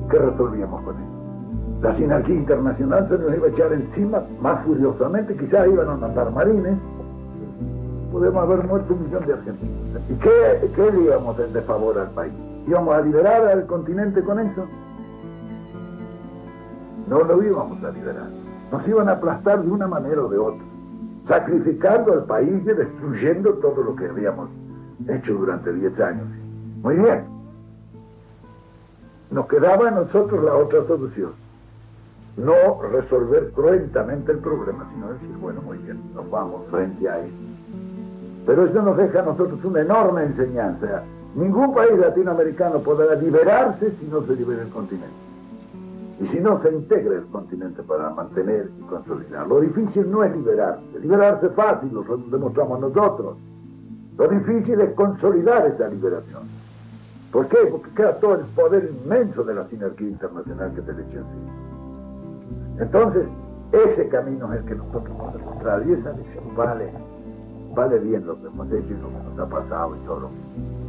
¿qué resolvíamos con eso? La sinergia internacional se nos iba a echar encima más furiosamente, quizás iban a mandar marines, podemos haber muerto 1 millón de argentinos. ¿Y qué le íbamos a hacer de favor al país? ¿Íbamos a liberar al continente con eso? No lo íbamos a liberar. Nos iban a aplastar de una manera o de otra, sacrificando al país y destruyendo todo lo que habíamos hecho durante 10 años. Muy bien. Nos quedaba a nosotros la otra solución. No resolver cruentamente el problema, sino decir, bueno, muy bien, nos vamos frente a él. Pero eso nos deja a nosotros una enorme enseñanza. Ningún país latinoamericano podrá liberarse si no se libera el continente. Y si no se integra el continente para mantener y consolidar. Lo difícil no es liberarse. Liberarse es fácil, lo demostramos nosotros. Lo difícil es consolidar esa liberación. ¿Por qué? Porque queda todo el poder inmenso de la sinergia internacional que se le echa encima. Entonces, ese camino es el que nosotros hemos demostrado. Y esa lección vale bien lo que hemos hecho y lo que nos ha pasado y todo lo que...